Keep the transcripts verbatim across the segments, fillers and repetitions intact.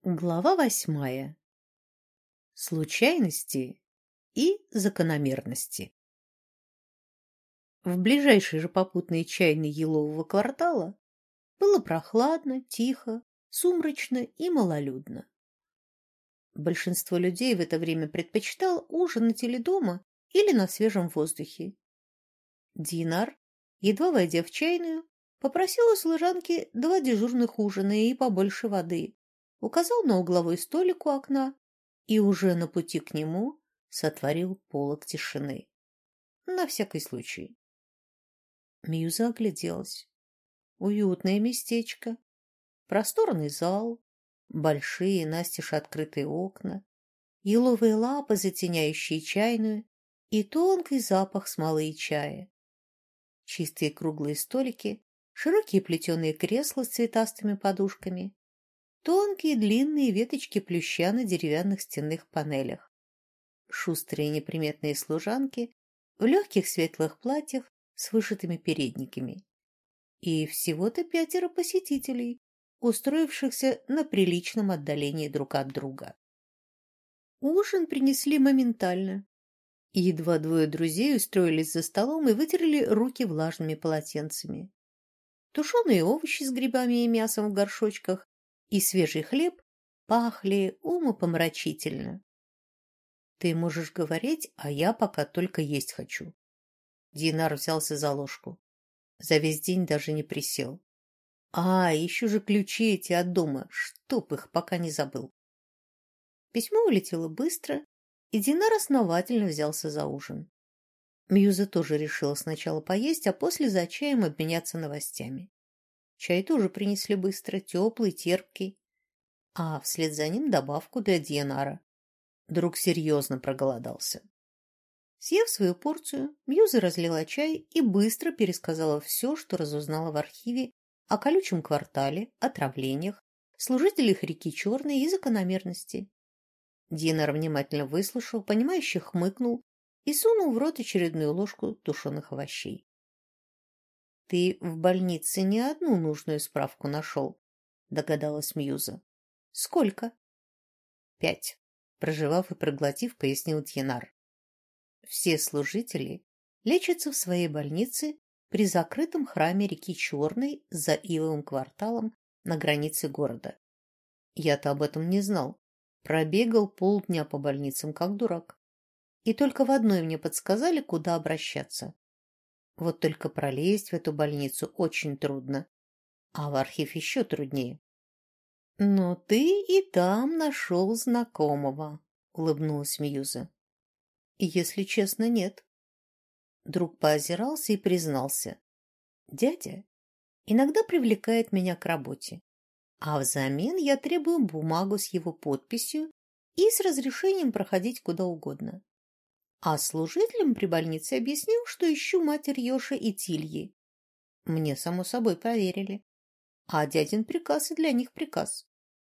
Глава восьмая. Случайности и закономерности. В ближайшей же попутной чайной Елового квартала было прохладно, тихо, сумрачно и малолюдно. Большинство людей в это время предпочитало ужинать или дома, или на свежем воздухе. Динар, едва войдя в чайную, попросил у служанки два дежурных ужина и побольше воды, указал на угловой столик у окна и уже на пути к нему сотворил полог тишины. На всякий случай. Мьюза огляделась. Уютное местечко, просторный зал, большие настежь открытые окна, еловые лапы, затеняющие чайную, и тонкий запах смолы и чая. Чистые круглые столики, широкие плетеные кресла с цветастыми подушками, тонкие длинные веточки плюща на деревянных стенных панелях, шустрые неприметные служанки в легких светлых платьях с вышитыми передниками. И всего-то пятеро посетителей, устроившихся на приличном отдалении друг от друга. Ужин принесли моментально. Едва двое друзей устроились за столом и вытерли руки влажными полотенцами. Тушеные овощи с грибами и мясом в горшочках и свежий хлеб пахли умопомрачительно. Ты можешь говорить, а я пока только есть хочу. Динар взялся за ложку. За весь день даже не присел. А, еще же ключи эти от дома, чтоб их пока не забыл. Письмо улетело быстро, и Динар основательно взялся за ужин. Мьюза тоже решила сначала поесть, а после за чаем обменяться новостями. Чай тоже принесли быстро, теплый, терпкий, а вслед за ним добавку для Динара. Друг серьезно проголодался. Съев свою порцию, Мьюза разлила чай и быстро пересказала все, что разузнала в архиве о колючем квартале, отравлениях, служителях реки Черной и закономерности. Динар внимательно выслушал, понимающе хмыкнул и сунул в рот очередную ложку тушеных овощей. — Ты в больнице не одну нужную справку нашел, — догадалась Мьюза. — Сколько? — Пять, — прожевав и проглотив, пояснил Динар. Все служители лечатся в своей больнице при закрытом храме реки Черной за Ивовым кварталом на границе города. Я-то об этом не знал. Пробегал полдня по больницам, как дурак. И только в одной мне подсказали, куда обращаться. Вот только пролезть в эту больницу очень трудно, а в архив еще труднее. — Но ты и там нашел знакомого, — улыбнулась Мьюза. — Если честно, нет. Друг поозирался и признался. Дядя иногда привлекает меня к работе, а взамен я требую бумагу с его подписью и с разрешением проходить куда угодно. А служителям при больнице объяснил, что ищу матерь Йоши и Тильи. Мне, само собой, поверили. А дядин приказ и для них приказ.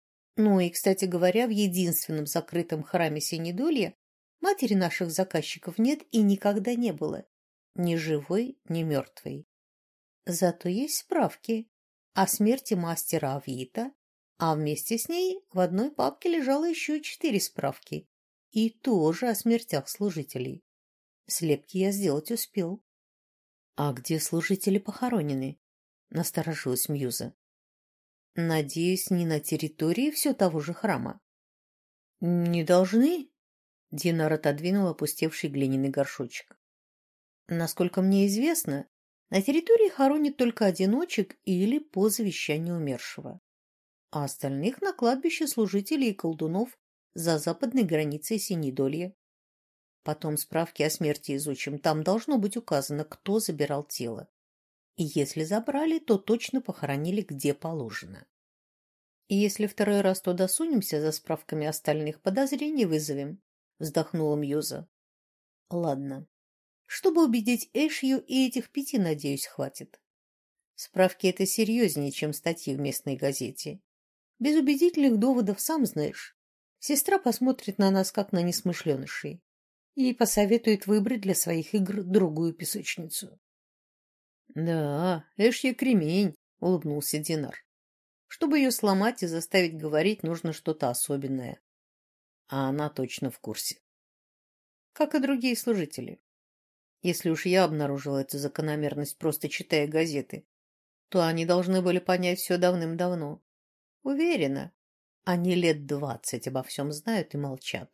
Ну и, кстати говоря, в единственном закрытом храме Синедолья матери наших заказчиков нет и никогда не было. Ни живой, ни мертвой. Зато есть справки о смерти мастера Авита, а вместе с ней в одной папке лежало еще четыре справки. И тоже о смертях служителей. Слепки я сделать успел. — А где служители похоронены? — насторожилась Мьюза. — Надеюсь, не на территории все того же храма. — Не должны? — Динар отодвинул опустевший глиняный горшочек. — Насколько мне известно, на территории хоронят только одиночек или по завещанию умершего, а остальных на кладбище служителей и колдунов за западной границей Синедолья. Потом справки о смерти изучим, там должно быть указано, кто забирал тело. И если забрали, то точно похоронили где положено. И если второй раз туда сунемся за справками остальных, подозрений вызовем, вздохнула Мьюза. Ладно. Чтобы убедить Эшью, и этих пяти, надеюсь, хватит. Справки — это серьезнее, чем статьи в местной газете. Без убедительных доводов, сам знаешь, сестра посмотрит на нас, как на несмышленышей, и посоветует выбрать для своих игр другую песочницу. — Да, Эшья кремень, — улыбнулся Динар. Чтобы ее сломать и заставить говорить, нужно что-то особенное. А она точно в курсе. Как и другие служители. Если уж я обнаружила эту закономерность, просто читая газеты, то они должны были понять все давным-давно. Уверена, они лет двадцать обо всем знают и молчат.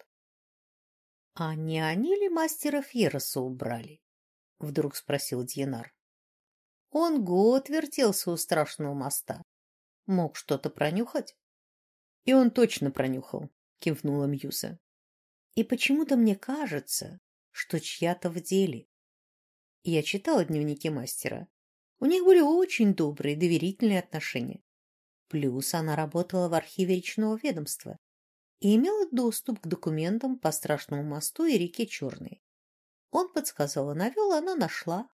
— А не они ли мастера Фьероса убрали? — вдруг спросил Дьенар. — Он год вертелся у страшного моста. Мог что-то пронюхать? — И он точно пронюхал, — кивнула Мьюза. — И почему-то мне кажется, что чья-то в деле. Я читала дневники мастера. У них были очень добрые, доверительные отношения. Плюс она работала в архиве речного ведомства и имела доступ к документам по Страшному мосту и реке Черной. Он подсказал и навел, она нашла.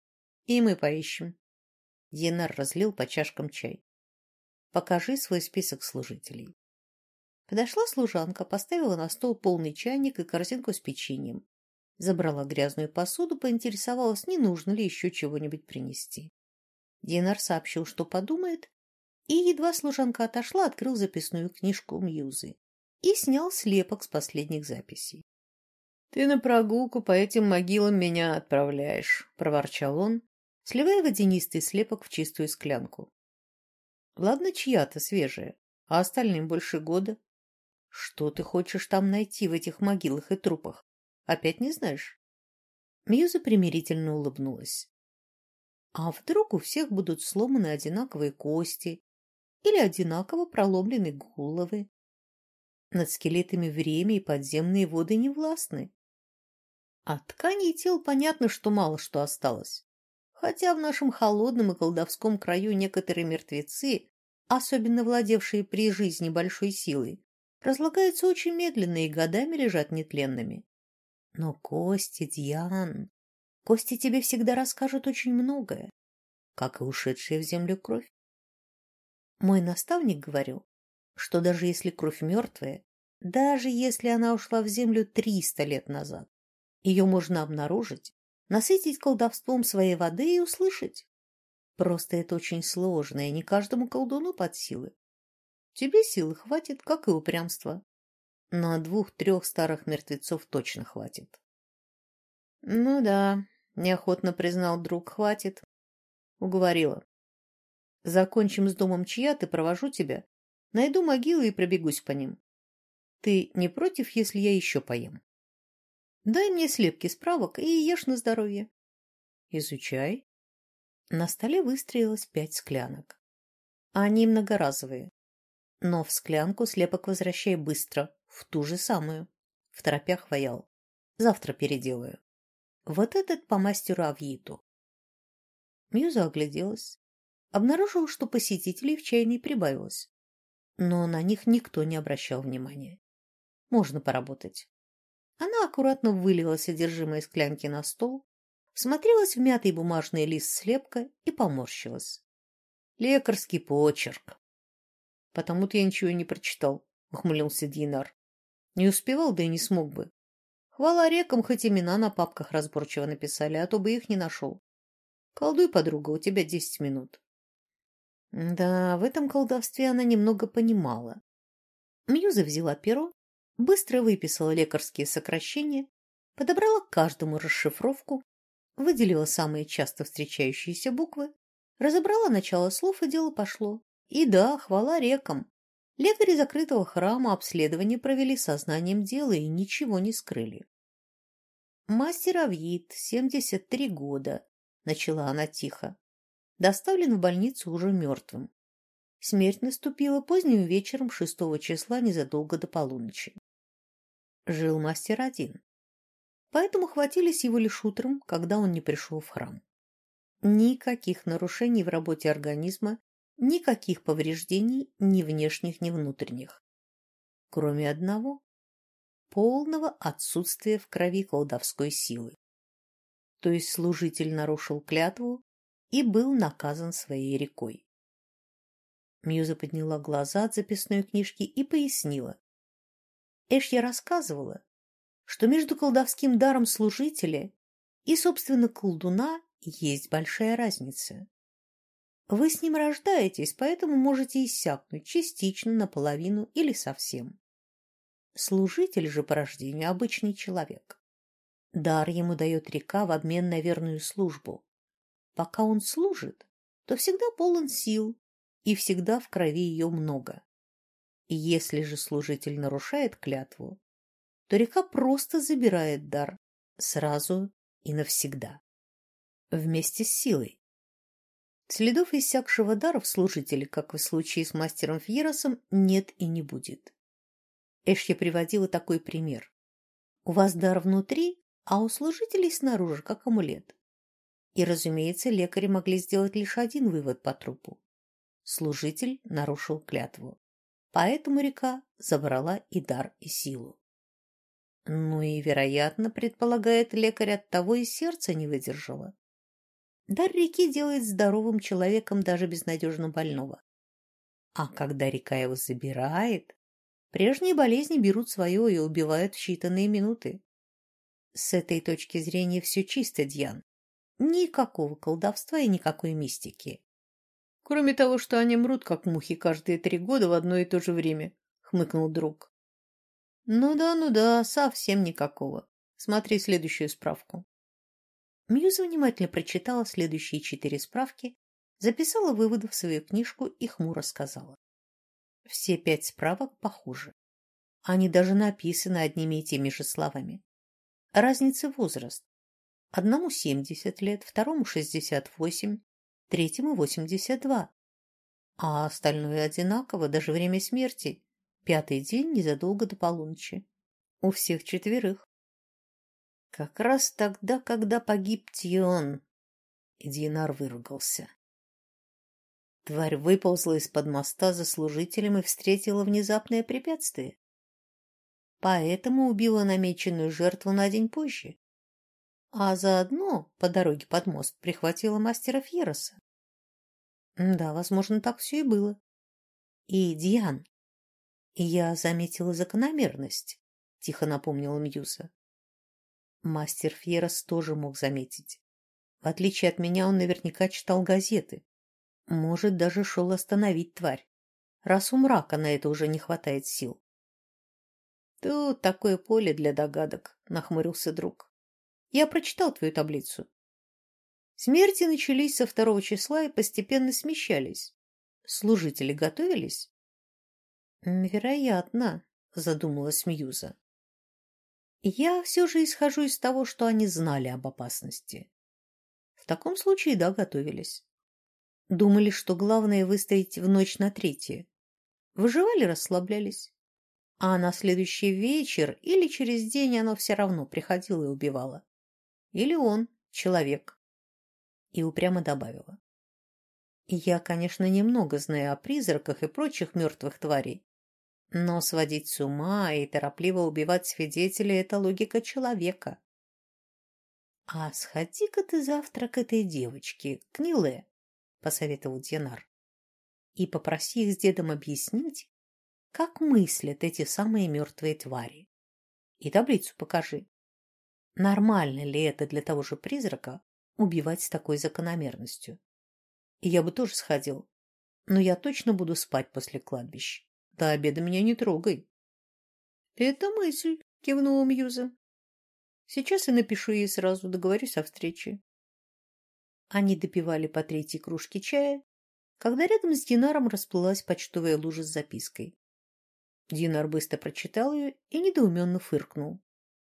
И мы поищем. Дьенар разлил по чашкам чай. Покажи свой список служителей. Подошла служанка, поставила на стол полный чайник и корзинку с печеньем. Забрала грязную посуду, поинтересовалась, не нужно ли еще чего-нибудь принести. Дьенар сообщил, что подумает, и едва служанка отошла, открыл записную книжку Мьюзы и снял слепок с последних записей. — Ты на прогулку по этим могилам меня отправляешь, — проворчал он, сливая водянистый слепок в чистую склянку. — Ладно, чья-то свежая, а остальным больше года. Что ты хочешь там найти в этих могилах и трупах? Опять не знаешь? Мьюза примирительно улыбнулась. А вдруг у всех будут сломаны одинаковые кости или одинаково проломлены головы? Над скелетами время и подземные воды не властны. От тканей тел понятно, что мало что осталось. Хотя в нашем холодном и колдовском краю некоторые мертвецы, особенно владевшие при жизни большой силой, разлагаются очень медленно и годами лежат нетленными. Но кости, Дьян, кости тебе всегда расскажут очень многое, как и ушедшая в землю кровь. Мой наставник говорил, что даже если кровь мертвая, даже если она ушла в землю триста лет назад, ее можно обнаружить, насытить колдовством своей воды и услышать. Просто это очень сложно, и не каждому колдуну под силы. Тебе силы хватит, как и упрямства. Но двух-трех старых мертвецов точно хватит. — Ну да, — неохотно признал друг, — хватит. Уговорила. Закончим с домом Чьяты, провожу тебя, найду могилы и пробегусь по ним. Ты не против, если я еще поем? Дай мне слепки справок и ешь на здоровье. Изучай. На столе выстроилось пять склянок. Они многоразовые. Но в склянку слепок возвращай быстро, в ту же самую. В торопях ваял. Завтра переделаю. Вот этот по мастеру Авьиту. Мьюза огляделась. Обнаружила, что посетителей в чайной прибавилось. Но на них никто не обращал внимания. Можно поработать. Она аккуратно вылила содержимое склянки на стол, всмотрелась в мятый бумажный лист слепка и поморщилась. Лекарский почерк. Потому-то я ничего и не прочитал, ухмылился Дьенар. Не успевал, да и не смог бы. Хвала рекам, хоть имена на папках разборчиво написали, а то бы их не нашел. Колдуй, подруга, у тебя десять минут. Да, в этом колдовстве она немного понимала. Мьюза взяла перо, быстро выписала лекарские сокращения, подобрала к каждому расшифровку, выделила самые часто встречающиеся буквы, разобрала начало слов, и дело пошло. И да, хвала рекам. Лекари закрытого храма обследование провели сознанием дела и ничего не скрыли. Мастер Авьит, семьдесят три года, начала она тихо, доставлен в больницу уже мертвым. Смерть наступила поздним вечером шестого числа незадолго до полуночи. Жил мастер один. Поэтому хватились его лишь утром, когда он не пришел в храм. Никаких нарушений в работе организма, никаких повреждений ни внешних, ни внутренних. Кроме одного – полного отсутствия в крови колдовской силы. То есть служитель нарушил клятву и был наказан своей рекой. Мьюза подняла глаза от записной книжки и пояснила. Эшья рассказывала, что между колдовским даром служителя и, собственно, колдуна есть большая разница. Вы с ним рождаетесь, поэтому можете иссякнуть частично, наполовину или совсем. Служитель же по рождению обычный человек. Дар ему дает река в обмен на верную службу. Пока он служит, то всегда полон сил, и всегда в крови ее много. И если же служитель нарушает клятву, то река просто забирает дар сразу и навсегда, вместе с силой. Следов иссякшего дара в служителе, как в случае с мастером Фьеросом, нет и не будет. Эшья приводила такой пример. У вас дар внутри, а у служителей снаружи, как амулет. И, разумеется, лекари могли сделать лишь один вывод по трупу. Служитель нарушил клятву. Поэтому река забрала и дар, и силу. Ну и, вероятно, предполагает лекарь, оттого и сердце не выдержало. Дар реки делает здоровым человеком даже безнадежно больного. А когда река его забирает, прежние болезни берут свое и убивают в считанные минуты. С этой точки зрения все чисто, Дьян. Никакого колдовства и никакой мистики. Кроме того, что они мрут, как мухи, каждые три года в одно и то же время, хмыкнул друг. Ну да, ну да, совсем никакого. Смотри следующую справку. Мьюза внимательно прочитала следующие четыре справки, записала выводы в свою книжку и хмуро сказала. Все пять справок похожи. Они даже написаны одними и теми же словами. Разница возраст. Одному семьдесят лет, второму шестьдесят восемь, третьему восемьдесят два. А остальное одинаково, даже время смерти. Пятый день незадолго до полуночи. У всех четверых. Как раз тогда, когда погиб Тион. И Динар выругался. Тварь выползла из-под моста за служителем и встретила внезапное препятствие. Поэтому убила намеченную жертву на день позже. А заодно по дороге под мост прихватила мастера Фьероса. Да, возможно, так все и было. И Диан. И я заметила закономерность, тихо напомнила Мьюза. Мастер Фьерос тоже мог заметить. В отличие от меня, он наверняка читал газеты. Может, даже шел остановить тварь. Раз у мрака на это уже не хватает сил. Тут такое поле для догадок, нахмурился друг. Я прочитал твою таблицу. Смерти начались со второго числа и постепенно смещались. Служители готовились? Вероятно, задумалась Мьюза. Я все же исхожу из того, что они знали об опасности. В таком случае, да, готовились. Думали, что главное выстоять в ночь на третье. Выживали, расслаблялись. А на следующий вечер или через день оно все равно приходило и убивало. Или он, человек. И упрямо добавила. Я, конечно, немного знаю о призраках и прочих мертвых тварей. Но сводить с ума и торопливо убивать свидетелей – это логика человека. А сходи-ка ты завтра к этой девочке, к Ниле, — посоветовал Динар, — и попроси их с дедом объяснить, как мыслят эти самые мертвые твари. И таблицу покажи. Нормально ли это для того же призрака убивать с такой закономерностью? И я бы тоже сходил, но я точно буду спать после кладбища. До обеда меня не трогай. — Это мысль, — кивнула Мьюза. — Сейчас я напишу ей сразу, договорюсь о встрече. Они допивали по третьей кружке чая, когда рядом с Динаром расплылась почтовая лужа с запиской. Динар быстро прочитал ее и недоуменно фыркнул.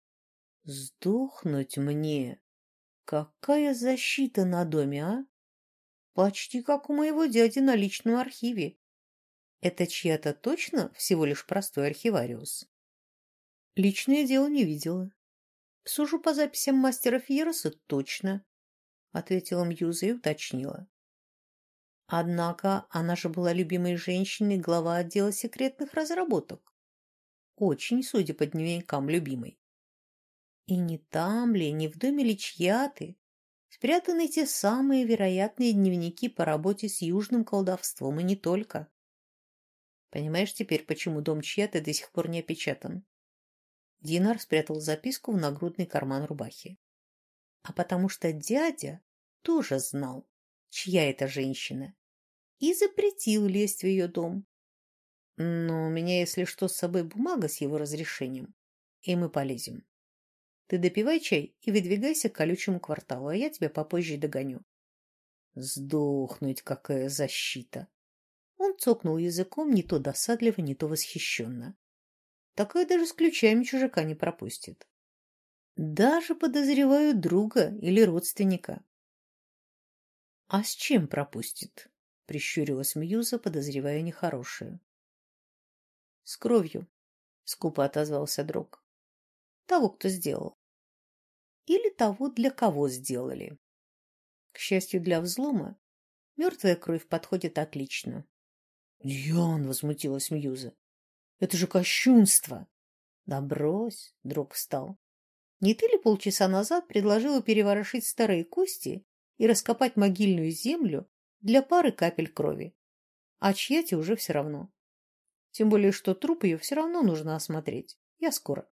«Сдохнуть мне! Какая защита на доме, а? Почти как у моего дяди на личном архиве. Это чья-то точно всего лишь простой архивариус?» «Личное дело не видела. Сужу по записям мастера Фьероса точно», — ответила Мьюза и уточнила. Однако она же была любимой женщиной глава отдела секретных разработок. Очень, судя по дневникам, любимой. И не там ли, не в доме ли чья-то спрятаны те самые вероятные дневники по работе с южным колдовством, и не только. Понимаешь теперь, почему дом чья-то до сих пор не опечатан? Динар спрятал записку в нагрудный карман рубахи. А потому что дядя тоже знал, чья это женщина, и запретил лезть в ее дом. Но у меня, если что, с собой бумага с его разрешением, и мы полезем. Ты допивай чай и выдвигайся к колючему кварталу, а я тебя попозже догоню. Сдохнуть, какая защита! Он цокнул языком не то досадливо, не то восхищенно. Такое даже с ключами чужака не пропустит. Даже, подозреваю, друга или родственника. — А с чем пропустит? — прищурилась Мьюза, подозревая нехорошее. — С кровью, — скупо отозвался Дрог. — Того, кто сделал. Или того, для кого сделали. К счастью для взлома, мертвая кровь подходит отлично. — Ян, — возмутилась Мьюза, — это же кощунство! — Да брось, — Дрог встал. Не ты ли полчаса назад предложила переворошить старые кости и раскопать могильную землю для пары капель крови? А чья-то уже все равно. Тем более, что труп ее все равно нужно осмотреть. Я скоро.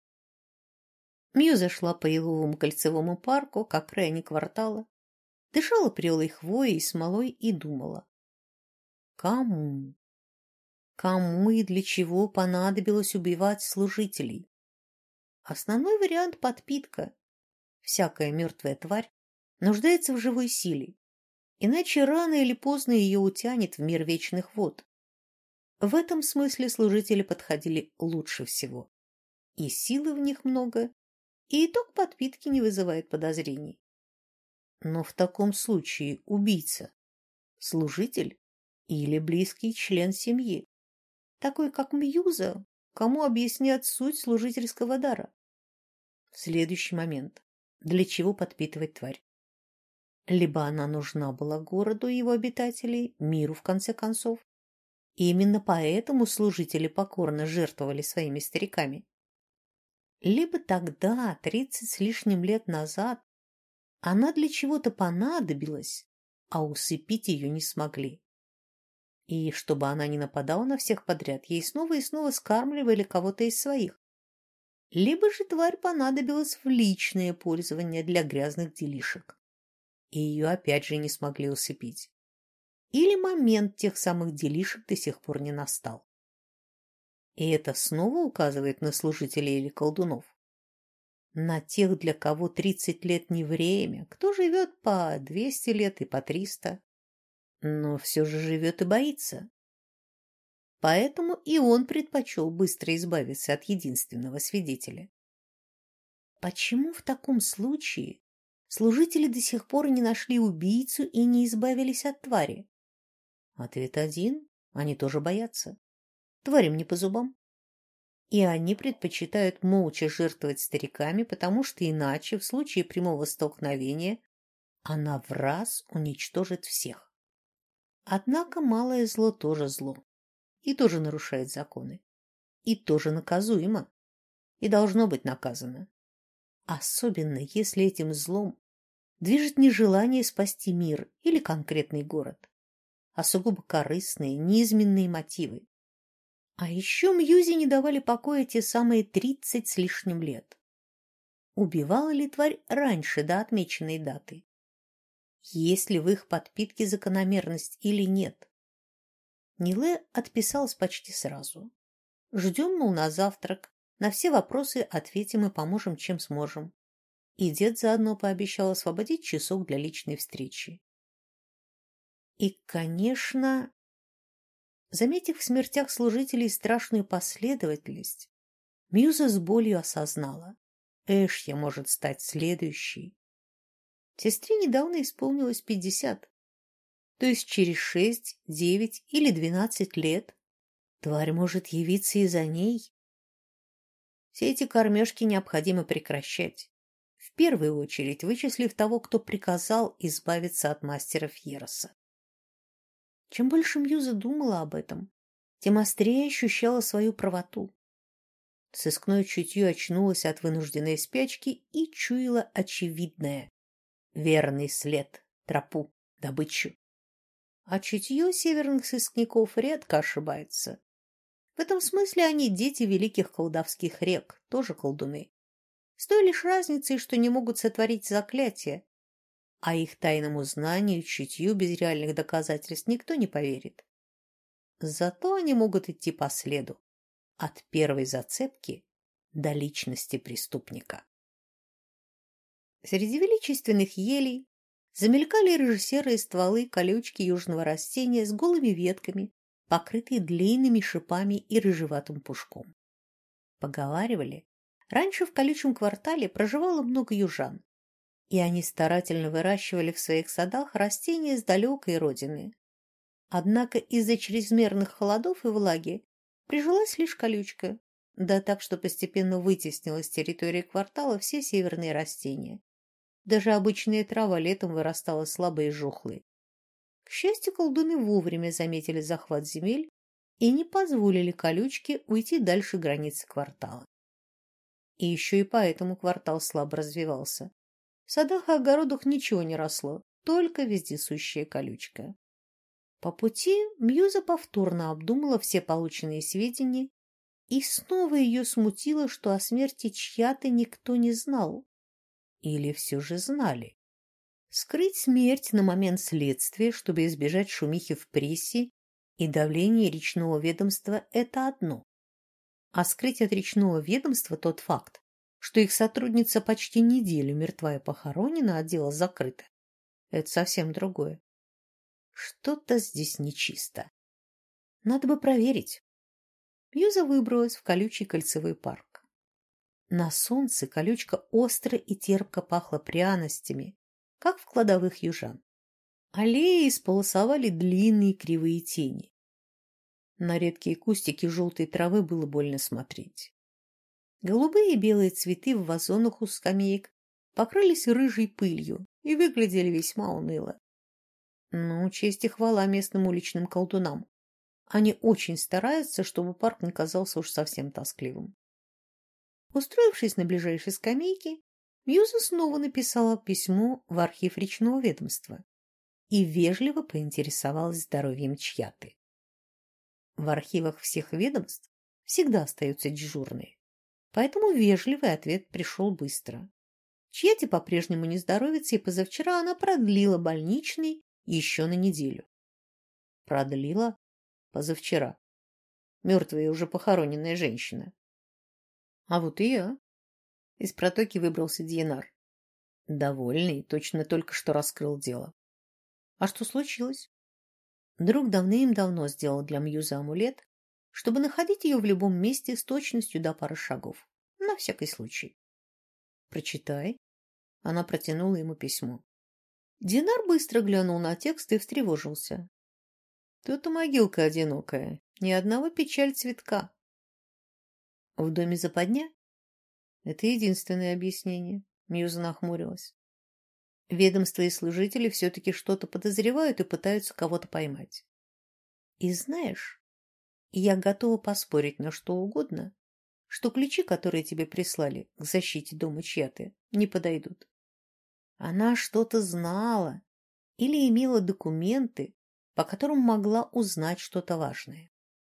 Мью зашла по еловому кольцевому парку к окраине квартала, дышала прелой хвоей и смолой и думала. Кому? Кому и для чего понадобилось убивать служителей? Основной вариант — подпитка. Всякая мертвая тварь нуждается в живой силе, иначе рано или поздно ее утянет в мир вечных вод. В этом смысле служители подходили лучше всего. И силы в них много, и итог подпитки не вызывает подозрений. Но в таком случае убийца — служитель или близкий член семьи, такой как Мьюза, кому объяснят суть служительского дара. В следующий момент. Для чего подпитывать тварь? Либо она нужна была городу и его обитателей, миру в конце концов, и именно поэтому служители покорно жертвовали своими стариками. Либо тогда, тридцать с лишним лет назад, она для чего-то понадобилась, а усыпить ее не смогли. И чтобы она не нападала на всех подряд, ей снова и снова скармливали кого-то из своих. Либо же тварь понадобилась в личное пользование для грязных делишек, и ее опять же не смогли усыпить. Или момент тех самых делишек до сих пор не настал. И это снова указывает на служителей или колдунов. На тех, для кого тридцать лет не время, кто живет по двести лет и по триста, но все же живет и боится. Поэтому и он предпочел быстро избавиться от единственного свидетеля. Почему в таком случае служители до сих пор не нашли убийцу и не избавились от твари? Ответ один – они тоже боятся. Тварям не по зубам. И они предпочитают молча жертвовать стариками, потому что иначе, в случае прямого столкновения, она враз уничтожит всех. Однако малое зло тоже зло. И тоже нарушает законы. И тоже наказуемо. И должно быть наказано. Особенно, если этим злом движет не желание спасти мир или конкретный город, а сугубо корыстные, низменные мотивы. А еще Мьюзе не давали покоя те самые тридцать с лишним лет. Убивала ли тварь раньше до отмеченной даты? Есть ли в их подпитке закономерность или нет? Ниле отписалась почти сразу. Ждем, мол, на завтрак. На все вопросы ответим и поможем, чем сможем. И дед заодно пообещал освободить часок для личной встречи. И, конечно, заметив в смертях служителей страшную последовательность, Мьюза с болью осознала. Эшья может стать следующей. Сестре недавно исполнилось пятьдесят. То есть через шесть, девять или двенадцать лет тварь может явиться и за ней. Все эти кормежки необходимо прекращать. В первую очередь вычислив того, кто приказал избавиться от мастера Фьероса. Чем больше Мьюза думала об этом, тем острее ощущала свою правоту. Сыскное чутье очнулось от вынужденной спячки и чуяло очевидное. Верный след, тропу, добычу. А чутье северных сыскников редко ошибается. В этом смысле они дети великих колдовских рек, тоже колдуны. С той лишь разницей, что не могут сотворить заклятие, а их тайному знанию, чутью без реальных доказательств никто не поверит. Зато они могут идти по следу, от первой зацепки до личности преступника. Среди величественных елей замелькали рыжесерые стволы колючки южного растения с голыми ветками, покрытые длинными шипами и рыжеватым пушком. Поговаривали, раньше в колючем квартале проживало много южан, и они старательно выращивали в своих садах растения с далекой родины. Однако из-за чрезмерных холодов и влаги прижилась лишь колючка, да так, что постепенно вытеснила с территории квартала все северные растения. Даже обычная трава летом вырастала слабой и жухлой. К счастью, колдуны вовремя заметили захват земель и не позволили колючке уйти дальше границы квартала. И еще и поэтому квартал слабо развивался. В садах и огородах ничего не росло, только вездесущая колючка. По пути Мьюза повторно обдумала все полученные сведения, и снова ее смутило, что о смерти чья-то никто не знал. Или все же знали. Скрыть смерть на момент следствия, чтобы избежать шумихи в прессе и давления речного ведомства – это одно. А скрыть от речного ведомства тот факт, что их сотрудница почти неделю мертва и похоронена, а дело закрыто – это совсем другое. Что-то здесь нечисто. Надо бы проверить. Мьюза выбралась в колючий кольцевой парк. На солнце колючка остро и терпко пахла пряностями, как в кладовых южан. Аллеи исполосовали длинные кривые тени. На редкие кустики желтой травы было больно смотреть. Голубые и белые цветы в вазонах у скамеек покрылись рыжей пылью и выглядели весьма уныло. Ну, честь и хвала местным уличным колдунам. Они очень стараются, чтобы парк не казался уж совсем тоскливым. Устроившись на ближайшей скамейке, Мьюза снова написала письмо в архив речного ведомства и вежливо поинтересовалась здоровьем Чьяты. В архивах всех ведомств всегда остаются дежурные, поэтому вежливый ответ пришел быстро. Чьяте по-прежнему не здоровится, и позавчера она продлила больничный еще на неделю. Продлила? Позавчера. Мертвая и уже похороненная женщина. А вот и я. Из протоки выбрался Дьенар. Довольный, точно только что раскрыл дело. А что случилось? Друг давным-давно сделал для Мьюзы амулет, чтобы находить ее в любом месте с точностью до пары шагов. На всякий случай. Прочитай. Она протянула ему письмо. Динар быстро глянул на текст и встревожился. Тут и могилка одинокая, ни одного печаль цветка. В доме западня? Это единственное объяснение. Мьюза нахмурилась. Ведомства и служители все-таки что-то подозревают и пытаются кого-то поймать. И знаешь, я готова поспорить на что угодно, что ключи, которые тебе прислали к защите дома Чьяты, не подойдут. Она что-то знала или имела документы, по которым могла узнать что-то важное.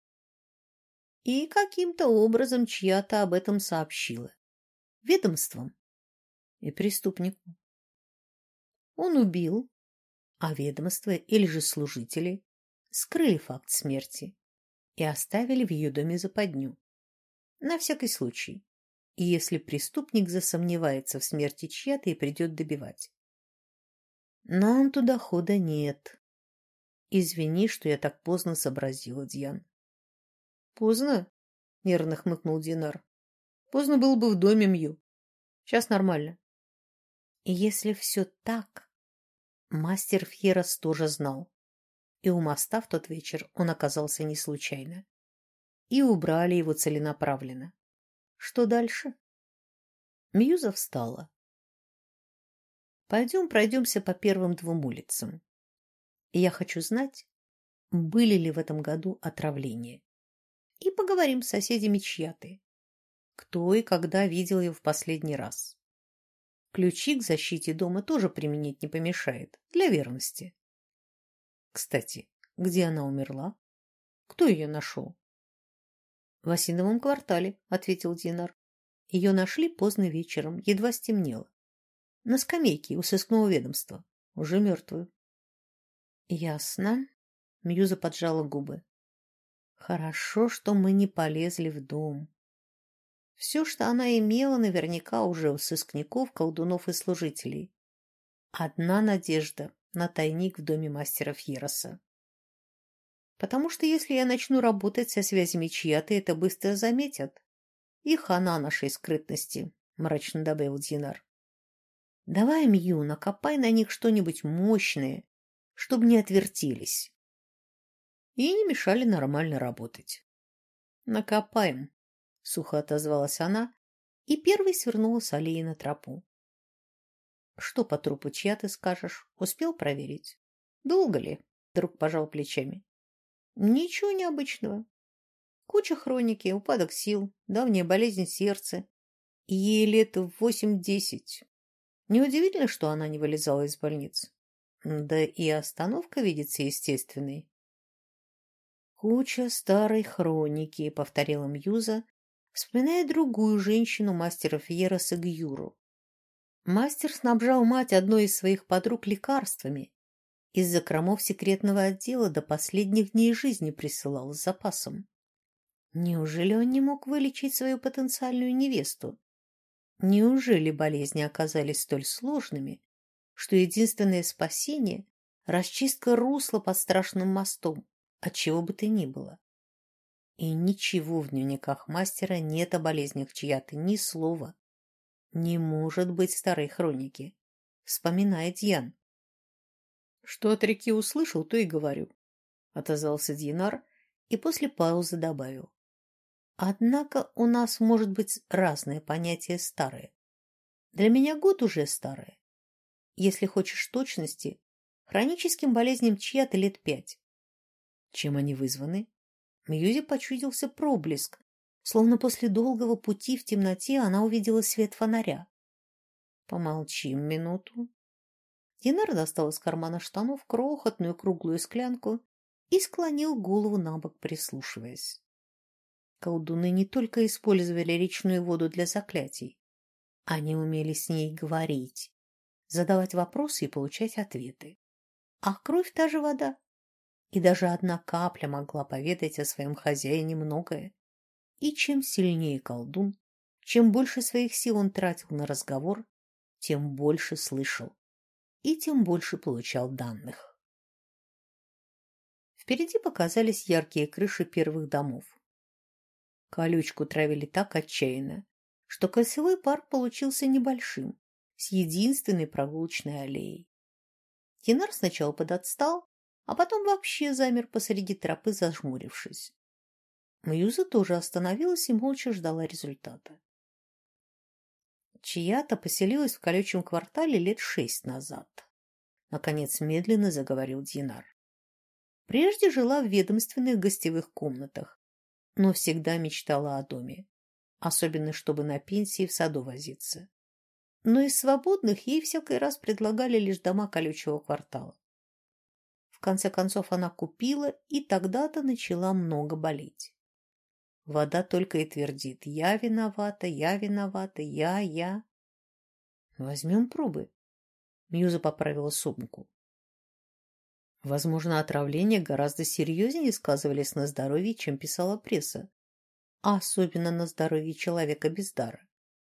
И каким-то образом Чьята об этом сообщила. Ведомствам и преступнику. Он убил, а ведомства или же служители скрыли факт смерти и оставили в ее доме западню. На всякий случай, если преступник засомневается в смерти Чьяты и придет добивать. Нам туда хода нет. Извини, что я так поздно сообразила, Дьян. Поздно? Нервно хмыкнул Динар. Поздно было бы в доме, Мью. Сейчас нормально. И если все так, мастер Фьерос тоже знал. И у моста в тот вечер он оказался не случайно. И убрали его целенаправленно. Что дальше? Мьюза встала. Пойдем пройдемся по первым двум улицам. И я хочу знать, были ли в этом году отравления. И поговорим с соседями Чьяты. Кто и когда видел ее в последний раз. Ключи к защите дома тоже применить не помешает, для верности. Кстати, где она умерла? Кто ее нашел? В Осиновом квартале, ответил Динар. Ее нашли поздно вечером, едва стемнело. На скамейке у сыскного ведомства. Уже мертвую. Ясно. Мьюза поджала губы. Хорошо, что мы не полезли в дом. Все, что она имела, наверняка уже у сыскников, колдунов и служителей. Одна надежда на тайник в доме мастера Фьероса. Потому что если я начну работать со связями чья-то, это быстро заметят. И хана нашей скрытности, мрачно добавил Динар. Давай, Мью, накопай на них что-нибудь мощное, чтобы не отвертелись. И не мешали нормально работать. Накопаем, сухо отозвалась она и первой свернула с аллеи на тропу. Что по трупу чья ты скажешь? Успел проверить? Долго ли? Друг пожал плечами. Ничего необычного. Куча хроники, упадок сил, давняя болезнь сердца. Ей лет восемь-десять. Неудивительно, что она не вылезала из больницы. Да и остановка видится естественной. Куча старой хроники, повторила Мьюза, вспоминая другую женщину мастера Фьероса Гюру. Мастер снабжал мать одной из своих подруг лекарствами. Из закромов секретного отдела до последних дней жизни присылал с запасом. Неужели он не мог вылечить свою потенциальную невесту? Неужели болезни оказались столь сложными, что единственное спасение – расчистка русла под страшным мостом, от чего бы то ни было? И ничего в дневниках мастера нет о болезнях чья-то, ни слова. Не может быть старой хроники, вспоминает Дьян. Что от реки услышал, то и говорю, отозвался Дьянар и после паузы добавил. Однако у нас может быть разное понятие старое. Для меня год уже старое. Если хочешь точности, хроническим болезням чья-то лет пять. Чем они вызваны? Мьюзе почудился проблеск, словно после долгого пути в темноте она увидела свет фонаря. Помолчим минуту. Динар достал из кармана штанов крохотную круглую склянку и склонил голову на бок, прислушиваясь. Колдуны не только использовали речную воду для заклятий. Они умели с ней говорить, задавать вопросы и получать ответы. А кровь — та же вода. И даже одна капля могла поведать о своем хозяине многое. И чем сильнее колдун, чем больше своих сил он тратил на разговор, тем больше слышал и тем больше получал данных. Впереди показались яркие крыши первых домов. Колючку травили так отчаянно, что кольцевой парк получился небольшим, с единственной прогулочной аллеей. Динар сначала подотстал, а потом вообще замер посреди тропы, зажмурившись. Мьюза тоже остановилась и молча ждала результата. Чья-то поселилась в колючем квартале лет шесть назад. Наконец медленно заговорил Динар. Прежде жила в ведомственных гостевых комнатах, но всегда мечтала о доме, особенно чтобы на пенсии в саду возиться. Но из свободных ей всякий раз предлагали лишь дома колючего квартала. В конце концов она купила и тогда-то начала много болеть. Вода только и твердит: я виновата, я виновата, я, я. Возьмем пробы. Мьюза поправила сумку. Возможно, отравления гораздо серьезнее сказывались на здоровье, чем писала пресса, а особенно на здоровье человека без дара.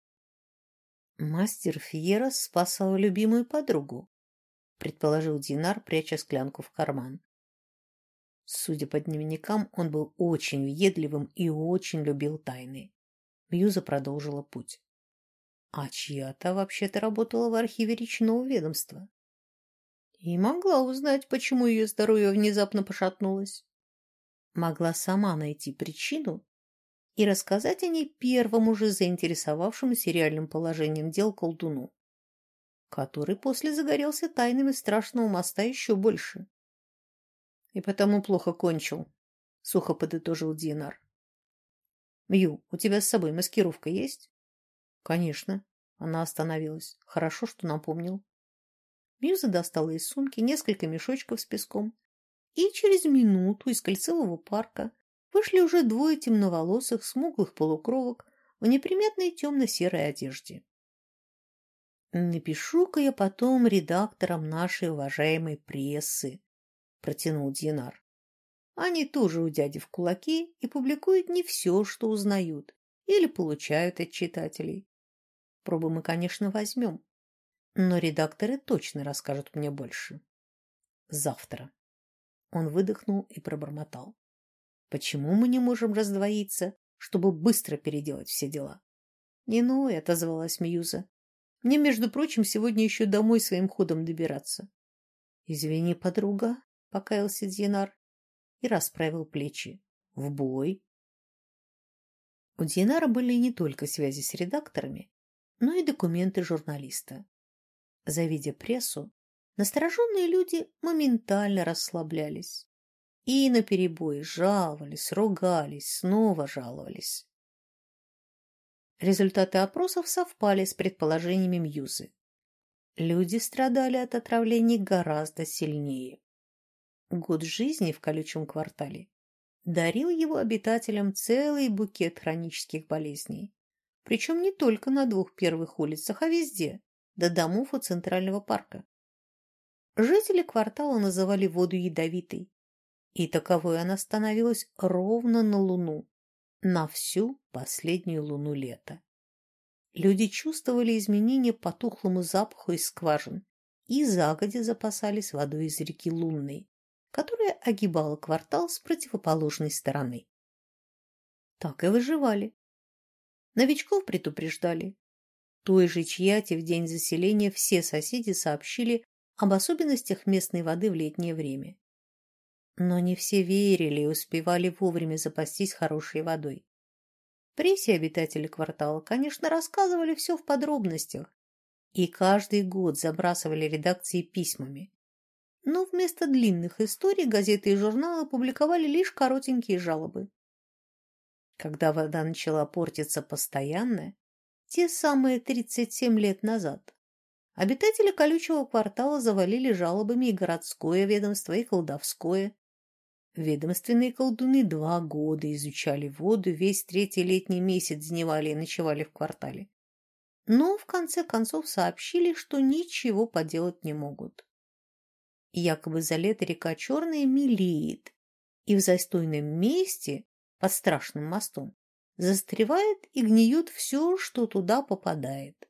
Мастер Фьерос спасал любимую подругу, предположил Динар, пряча склянку в карман. Судя по дневникам, он был очень въедливым и очень любил тайны. Мьюза продолжила путь. А чья-то вообще-то работала в архиве речного ведомства. И могла узнать, почему ее здоровье внезапно пошатнулось. Могла сама найти причину и рассказать о ней первому же заинтересовавшемуся реальным положением дел колдуну, который после загорелся тайнами страшного моста еще больше. И потому плохо кончил, — сухо подытожил Динар. — Мью, у тебя с собой маскировка есть? — Конечно. Она остановилась. Хорошо, что напомнил. Мьюза достала из сумки несколько мешочков с песком, и через минуту из кольцевого парка вышли уже двое темноволосых, смуглых полукровок в неприметной темно-серой одежде. Напишу-ка я потом редакторам нашей уважаемой прессы, протянул Динар. Они тоже у дяди в кулаки и публикуют не все, что узнают или получают от читателей. Пробы мы, конечно, возьмем, но редакторы точно расскажут мне больше. Завтра. Он выдохнул и пробормотал. Почему мы не можем раздвоиться, чтобы быстро переделать все дела? Не ну, отозвалась Мьюза. Мне, между прочим, сегодня еще домой своим ходом добираться. Извини, подруга, покаялся Динар и расправил плечи. В бой. У Динара были не только связи с редакторами, но и документы журналиста. Завидя прессу, настороженные люди моментально расслаблялись и наперебой жаловались, ругались, снова жаловались. Результаты опросов совпали с предположениями Мьюзы. Люди страдали от отравлений гораздо сильнее. Год жизни в колючем квартале дарил его обитателям целый букет хронических болезней. Причем не только на двух первых улицах, а везде, до домов у Центрального парка. Жители квартала называли воду ядовитой, и таковой она становилась ровно на луну, на всю последнюю луну лета. Люди чувствовали изменения по тухлому запаху из скважин и загодя запасались водой из реки Лунной, которая огибала квартал с противоположной стороны. Так и выживали. Новичков предупреждали. Той же Чьяте в день заселения все соседи сообщили об особенностях местной воды в летнее время. Но не все верили и успевали вовремя запастись хорошей водой. В прессе обитатели квартала, конечно, рассказывали все в подробностях и каждый год забрасывали редакции письмами. Но вместо длинных историй газеты и журналы публиковали лишь коротенькие жалобы. Когда вода начала портиться постоянно, те самые тридцать семь лет назад, обитатели колючего квартала завалили жалобами и городское ведомство, и колдовское. Ведомственные колдуны два года изучали воду, весь третий летний месяц дневали и ночевали в квартале. Но в конце концов сообщили, что ничего поделать не могут. Якобы за лето река Черная мелеет, и в застойном месте под страшным мостом застревает и гниет все, что туда попадает.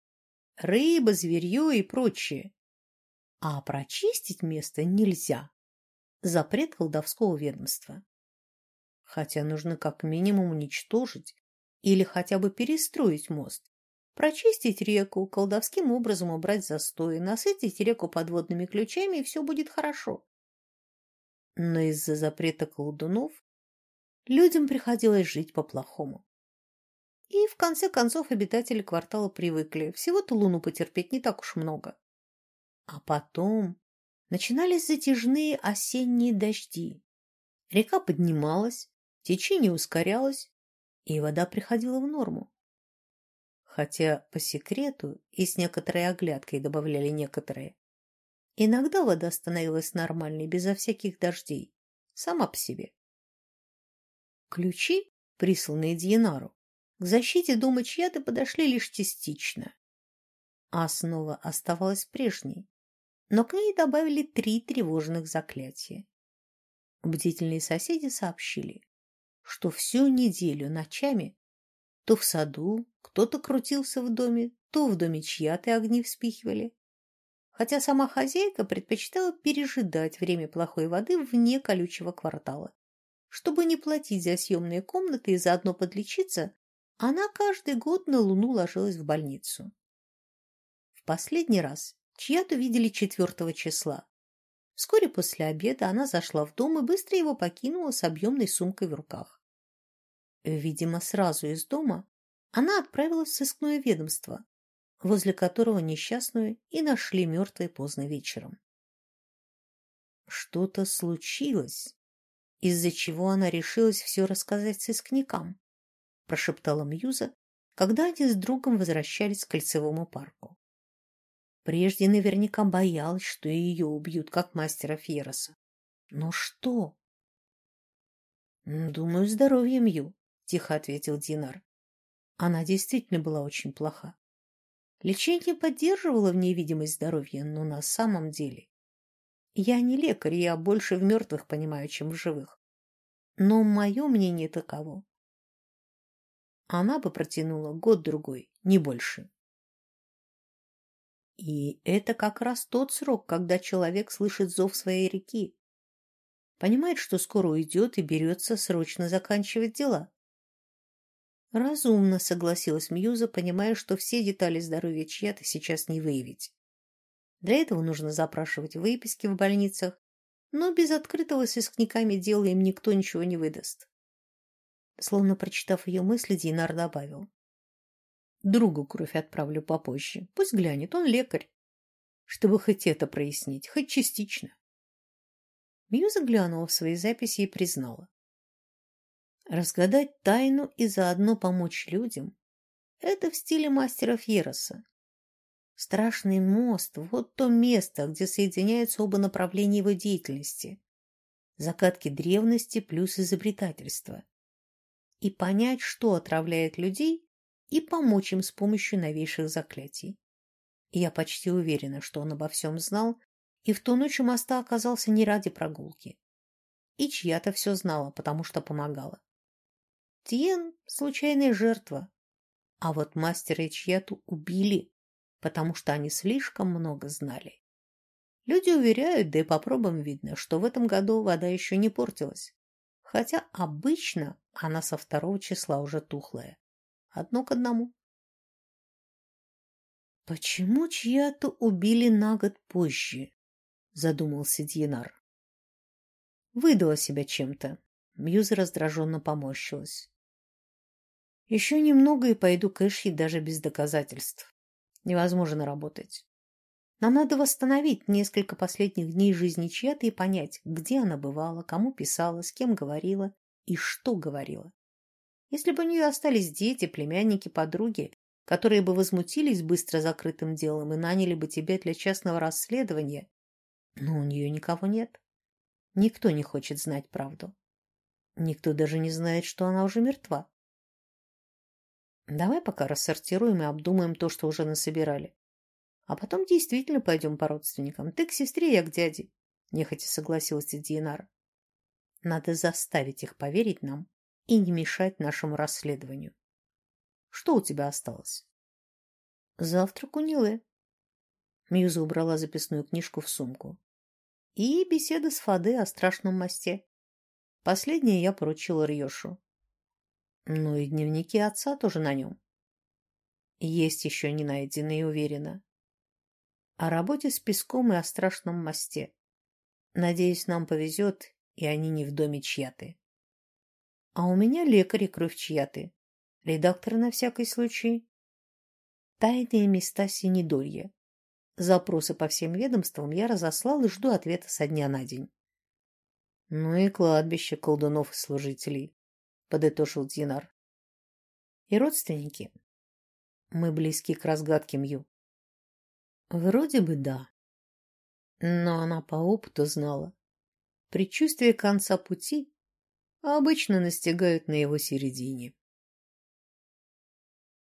Рыба, зверье и прочее. А прочистить место нельзя. Запрет колдовского ведомства. Хотя нужно как минимум уничтожить или хотя бы перестроить мост, прочистить реку, колдовским образом убрать застои, насытить реку подводными ключами, и все будет хорошо. Но из-за запрета колдунов людям приходилось жить по-плохому. И в конце концов обитатели квартала привыкли, всего-то луну потерпеть не так уж много. А потом начинались затяжные осенние дожди. Река поднималась, течение ускорялось, и вода приходила в норму. Хотя по секрету и с некоторой оглядкой добавляли некоторые, иногда вода становилась нормальной безо всяких дождей, сама по себе. Ключи, присланные Дьенару, к защите дома Чьяты подошли лишь частично. Основа оставалась прежней, но к ней добавили три тревожных заклятия. Бдительные соседи сообщили, что всю неделю ночами то в саду кто-то крутился в доме, то в доме Чьяты огни вспихивали, хотя сама хозяйка предпочитала пережидать время плохой воды вне колючего квартала. Чтобы не платить за съемные комнаты и заодно подлечиться, она каждый год на луну ложилась в больницу. В последний раз Чьяту видели четвертого числа. Вскоре после обеда она зашла в дом и быстро его покинула с объемной сумкой в руках. Видимо, сразу из дома она отправилась в сыскное ведомство, возле которого несчастную и нашли мертвой поздно вечером. Что-то случилось, из-за чего она решилась все рассказать сыскникам, прошептала Мьюза, когда они с другом возвращались к Кольцевому парку. Прежде наверняка боялась, что ее убьют, как мастера Фьероса. Но что? Думаю, здоровье Мью, тихо ответил Динар. Она действительно была очень плоха. Лечение поддерживало в ней видимость здоровья, но на самом деле... Я не лекарь, я больше в мертвых понимаю, чем в живых. Но мое мнение таково. Она бы протянула год-другой, не больше. И это как раз тот срок, когда человек слышит зов своей реки, понимает, что скоро уйдет и берется срочно заканчивать дела. Разумно, согласилась Мьюза, понимая, что все детали здоровья чья-то сейчас не выявить. Для этого нужно запрашивать выписки в больницах, но без открытого с искниками дела им никто ничего не выдаст. Словно прочитав ее мысли, Динар добавил. Другу кровь отправлю попозже. Пусть глянет, он лекарь. Чтобы хоть это прояснить, хоть частично. Мьюза глянула в свои записи и признала. Разгадать тайну и заодно помочь людям — это в стиле мастера Фьероса. Страшный мост — вот то место, где соединяются оба направления его деятельности. Загадки древности плюс изобретательство. И понять, что отравляет людей, и помочь им с помощью новейших заклятий. И я почти уверена, что он обо всем знал, и в ту ночь у моста оказался не ради прогулки. И чья-то все знала, потому что помогала. Тиен — случайная жертва, а вот мастера и чья-то убили, потому что они слишком много знали. Люди уверяют, да и по пробам видно, что в этом году вода еще не портилась, хотя обычно она со второго числа уже тухлая. Одно к одному. «Почему чья-то убили на год позже?» — задумался Дьенар. Выдала себя чем-то. Мьюза раздраженно поморщилась. «Еще немного и пойду к Эши даже без доказательств. Невозможно работать. Нам надо восстановить несколько последних дней жизни чья-то и понять, где она бывала, кому писала, с кем говорила и что говорила. Если бы у нее остались дети, племянники, подруги, которые бы возмутились быстро закрытым делом и наняли бы тебя для частного расследования, но у нее никого нет. Никто не хочет знать правду. Никто даже не знает, что она уже мертва. Давай пока рассортируем и обдумаем то, что уже насобирали. А потом действительно пойдем по родственникам. Ты к сестре, я к дяде. Нехотя согласился Диенар. Надо заставить их поверить нам и не мешать нашему расследованию. Что у тебя осталось? Завтрак у Нилы. Мьюза убрала записную книжку в сумку. И беседа с Фаде о страшном мосте. Последнее я поручила Рьошу. Ну и дневники отца тоже на нем. Есть еще не найденные, уверена. О работе с песком и о страшном мосте. Надеюсь, нам повезет, и они не в доме чья-то. А у меня лекарь и кровь чья-то. Редактор на всякий случай. Тайные места Синедолья. Запросы по всем ведомствам я разослал и жду ответа со дня на день. Ну и кладбище колдунов и служителей, подытожил Динар. И родственники. Мы близки к разгадке, Мью. Вроде бы да. Но она по опыту знала. Предчувствие конца пути обычно настигают на его середине.